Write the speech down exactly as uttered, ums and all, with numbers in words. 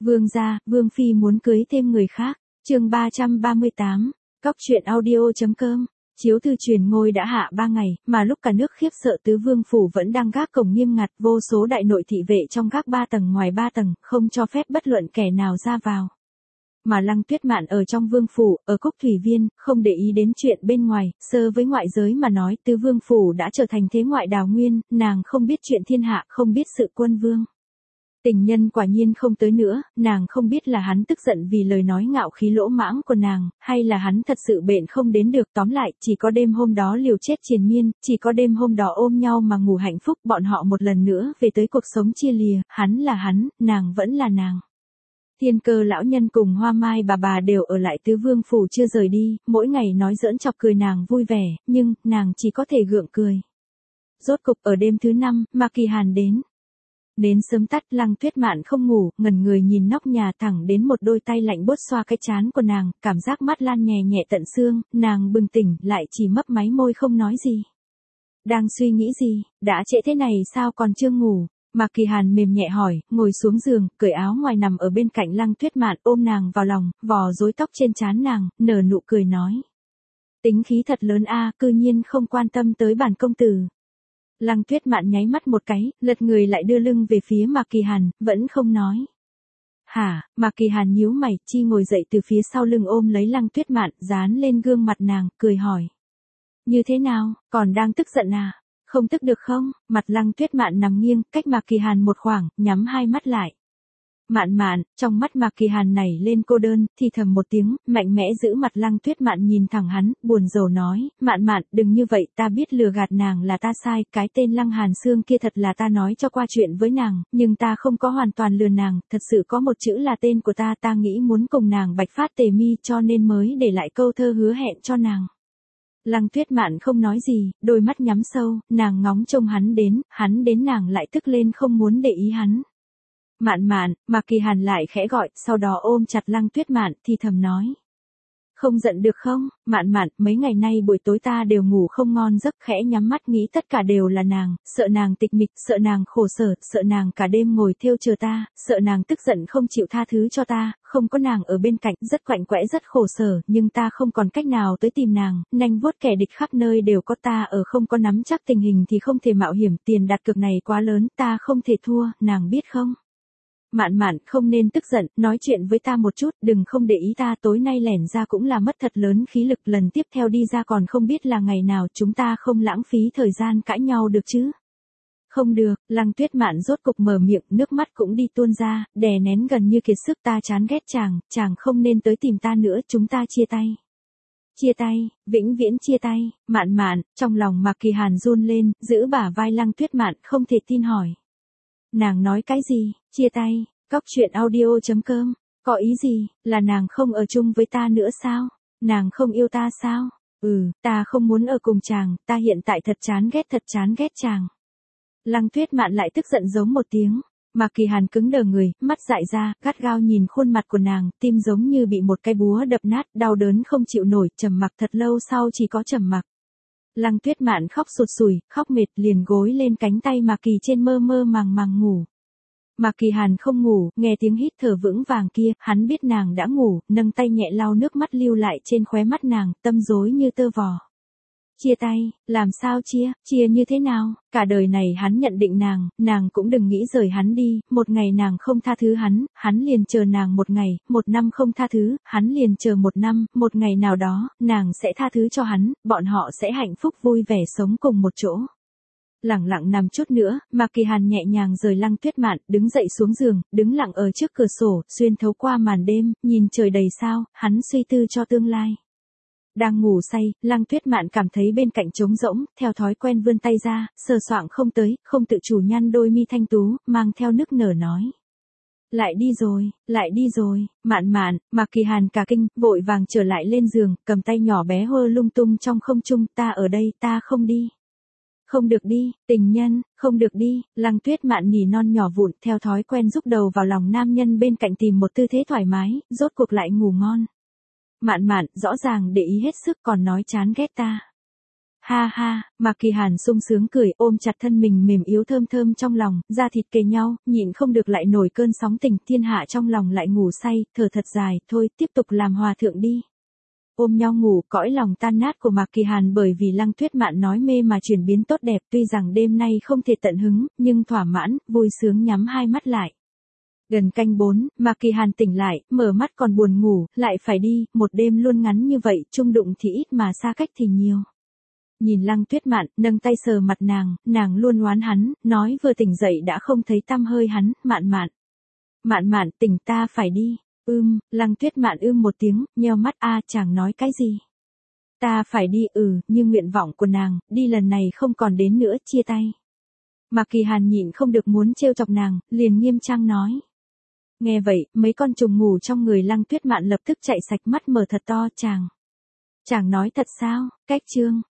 Vương gia, Vương Phi muốn cưới thêm người khác. Chương ba trăm ba mươi tám, Cóc truyện audio chấm com. Chiếu thư truyền ngôi đã hạ ba ngày, mà lúc cả nước khiếp sợ tứ vương phủ vẫn đang gác cổng nghiêm ngặt, vô số đại nội thị vệ trong gác ba tầng ngoài ba tầng, không cho phép bất luận kẻ nào ra vào. Mà Lăng Tuyết Mạn ở trong vương phủ, ở Cúc Thủy Viên, không để ý đến chuyện bên ngoài, sơ với ngoại giới mà nói, tứ vương phủ đã trở thành thế ngoại đào nguyên, nàng không biết chuyện thiên hạ, không biết sự quân vương. Tình nhân quả nhiên không tới nữa, nàng không biết là hắn tức giận vì lời nói ngạo khí lỗ mãng của nàng, hay là hắn thật sự bệnh không đến được. Tóm lại, chỉ có đêm hôm đó liều chết triền miên, chỉ có đêm hôm đó ôm nhau mà ngủ hạnh phúc, bọn họ một lần nữa về tới cuộc sống chia lìa, hắn là hắn, nàng vẫn là nàng. Thiên Cơ lão nhân cùng Hoa Mai bà bà đều ở lại tứ vương phủ chưa rời đi, mỗi ngày nói giỡn chọc cười nàng vui vẻ, nhưng, nàng chỉ có thể gượng cười. Rốt cục ở đêm thứ năm, Mạc Kỳ Hàn đến. Đến sớm tắt, Lăng Tuyết Mạn không ngủ, ngẩn người nhìn nóc nhà thẳng đến một đôi tay lạnh buốt xoa cái trán của nàng, cảm giác mát lan nhẹ nhẹ tận xương, nàng bừng tỉnh, lại chỉ mấp máy môi không nói gì. Đang suy nghĩ gì, đã trễ thế này sao còn chưa ngủ? Mạc Kỳ Hàn mềm nhẹ hỏi, ngồi xuống giường, cởi áo ngoài nằm ở bên cạnh Lăng Tuyết Mạn, ôm nàng vào lòng, vò rối tóc trên trán nàng, nở nụ cười nói. Tính khí thật lớn a, cư nhiên không quan tâm tới bản công tử. Lăng Tuyết Mạn nháy mắt một cái, lật người lại đưa lưng về phía Mạc Kỳ Hàn, vẫn không nói. Hả? Mạc Kỳ Hàn nhíu mày, chi ngồi dậy từ phía sau lưng ôm lấy Lăng Tuyết Mạn, dán lên gương mặt nàng, cười hỏi. Như thế nào, còn đang tức giận à? Không tức được không? Mặt Lăng Tuyết Mạn nằm nghiêng, cách Mạc Kỳ Hàn một khoảng, nhắm hai mắt lại. Mạn Mạn, trong mắt Mạc Kỳ Hàn nảy lên cô đơn, thì thầm một tiếng, mạnh mẽ giữ mặt Lăng Tuyết Mạn nhìn thẳng hắn, buồn rầu nói, Mạn Mạn, đừng như vậy, ta biết lừa gạt nàng là ta sai, cái tên Lăng Hàn Sương kia thật là ta nói cho qua chuyện với nàng, nhưng ta không có hoàn toàn lừa nàng, thật sự có một chữ là tên của ta, ta nghĩ muốn cùng nàng bạch phát tề mi cho nên mới để lại câu thơ hứa hẹn cho nàng. Lăng Tuyết Mạn không nói gì, đôi mắt nhắm sâu, nàng ngóng trông hắn đến, hắn đến nàng lại tức lên không muốn để ý hắn. Mạn Mạn, Mạc Kỳ Hàn lại khẽ gọi, sau đó ôm chặt Lăng Tuyết Mạn, thì thầm nói. Không giận được không? Mạn Mạn, mấy ngày nay buổi tối ta đều ngủ không ngon giấc, khẽ nhắm mắt nghĩ tất cả đều là nàng, sợ nàng tịch mịch, sợ nàng khổ sở, sợ nàng cả đêm ngồi thêu chờ ta, sợ nàng tức giận không chịu tha thứ cho ta, không có nàng ở bên cạnh, rất quạnh quẽ rất khổ sở, nhưng ta không còn cách nào tới tìm nàng, nanh vuốt kẻ địch khắp nơi đều có ta ở, không có nắm chắc tình hình thì không thể mạo hiểm, tiền đặt cược này quá lớn, ta không thể thua, nàng biết không? Mạn Mạn, không nên tức giận, nói chuyện với ta một chút, đừng không để ý ta, tối nay lẻn ra cũng là mất thật lớn khí lực, lần tiếp theo đi ra còn không biết là ngày nào, chúng ta không lãng phí thời gian cãi nhau được chứ. Không được, Lăng Tuyết Mạn rốt cục mở miệng, nước mắt cũng đi tuôn ra, đè nén gần như kiệt sức, ta chán ghét chàng, chàng không nên tới tìm ta nữa, chúng ta chia tay. Chia tay, vĩnh viễn chia tay. Mạn Mạn, trong lòng Mạc Kỳ Hàn run lên, giữ bả vai Lăng Tuyết Mạn, không thể tin hỏi. Nàng nói cái gì? Chia tay? Cóc truyện audio chấm com. Có ý gì? Là nàng không ở chung với ta nữa sao? Nàng không yêu ta sao? Ừ, ta không muốn ở cùng chàng, ta hiện tại thật chán ghét thật chán ghét chàng. Lăng Tuyết Mạn lại tức giận giống một tiếng. Mạc Kỳ Hàn cứng đờ người, mắt dại ra, gắt gao nhìn khuôn mặt của nàng, tim giống như bị một cái búa đập nát, đau đớn không chịu nổi, trầm mặc thật lâu sau chỉ có trầm mặc. Lăng Tuyết Mạn khóc sụt sùi, khóc mệt liền gối lên cánh tay Mạc Kỳ trên mơ mơ màng màng ngủ. Mạc Kỳ Hàn không ngủ, nghe tiếng hít thở vững vàng kia, hắn biết nàng đã ngủ, nâng tay nhẹ lau nước mắt lưu lại trên khóe mắt nàng, tâm rối như tơ vò. Chia tay, làm sao chia, chia như thế nào, cả đời này hắn nhận định nàng, nàng cũng đừng nghĩ rời hắn đi, một ngày nàng không tha thứ hắn, hắn liền chờ nàng một ngày, một năm không tha thứ, hắn liền chờ một năm, một ngày nào đó, nàng sẽ tha thứ cho hắn, bọn họ sẽ hạnh phúc vui vẻ sống cùng một chỗ. Lẳng lặng nằm chút nữa, Mạc Kỳ Hàn nhẹ nhàng rời Lăng Tuyết Mạn, đứng dậy xuống giường, đứng lặng ở trước cửa sổ, xuyên thấu qua màn đêm, nhìn trời đầy sao, hắn suy tư cho tương lai. Đang ngủ say, Lăng Tuyết Mạn cảm thấy bên cạnh trống rỗng, theo thói quen vươn tay ra, sờ soạng không tới, không tự chủ nhăn đôi mi thanh tú, mang theo nức nở nói. Lại đi rồi, lại đi rồi. Mạn Mạn, Mạc Kỳ Hàn cả kinh, vội vàng trở lại lên giường, cầm tay nhỏ bé hơ lung tung trong không trung, ta ở đây, ta không đi. Không được đi, tình nhân, không được đi. Lăng Tuyết Mạn nỉ non nhỏ vụn, theo thói quen rúc đầu vào lòng nam nhân bên cạnh tìm một tư thế thoải mái, rốt cuộc lại ngủ ngon. Mạn Mạn, rõ ràng để ý hết sức còn nói chán ghét ta. Ha ha, Mạc Kỳ Hàn sung sướng cười, ôm chặt thân mình mềm yếu thơm thơm trong lòng, da thịt kề nhau, nhịn không được lại nổi cơn sóng tình, thiên hạ trong lòng lại ngủ say, thở thật dài, thôi tiếp tục làm hòa thượng đi. Ôm nhau ngủ, cõi lòng tan nát của Mạc Kỳ Hàn bởi vì Lăng Tuyết Mạn nói mê mà chuyển biến tốt đẹp, tuy rằng đêm nay không thể tận hứng, nhưng thỏa mãn, vui sướng nhắm hai mắt lại. Gần canh bốn, Mạc Kỳ Hàn tỉnh lại, mở mắt còn buồn ngủ, lại phải đi, một đêm luôn ngắn như vậy, chung đụng thì ít mà xa cách thì nhiều. Nhìn Lăng Tuyết Mạn, nâng tay sờ mặt nàng, nàng luôn oán hắn, nói vừa tỉnh dậy đã không thấy tăm hơi hắn, Mạn Mạn. Mạn Mạn, tỉnh ta phải đi. Ưm, Lăng Tuyết Mạn ưm một tiếng, nheo mắt a chàng nói cái gì? Ta phải đi ừ, như nguyện vọng của nàng, đi lần này không còn đến nữa, chia tay. Mạc Kỳ Hàn nhịn không được muốn trêu chọc nàng, liền nghiêm trang nói. Nghe vậy, mấy con trùng ngủ trong người Lăng Tuyết Mạn lập tức chạy sạch mắt mở thật to, chàng. Chàng nói thật sao, cách chương.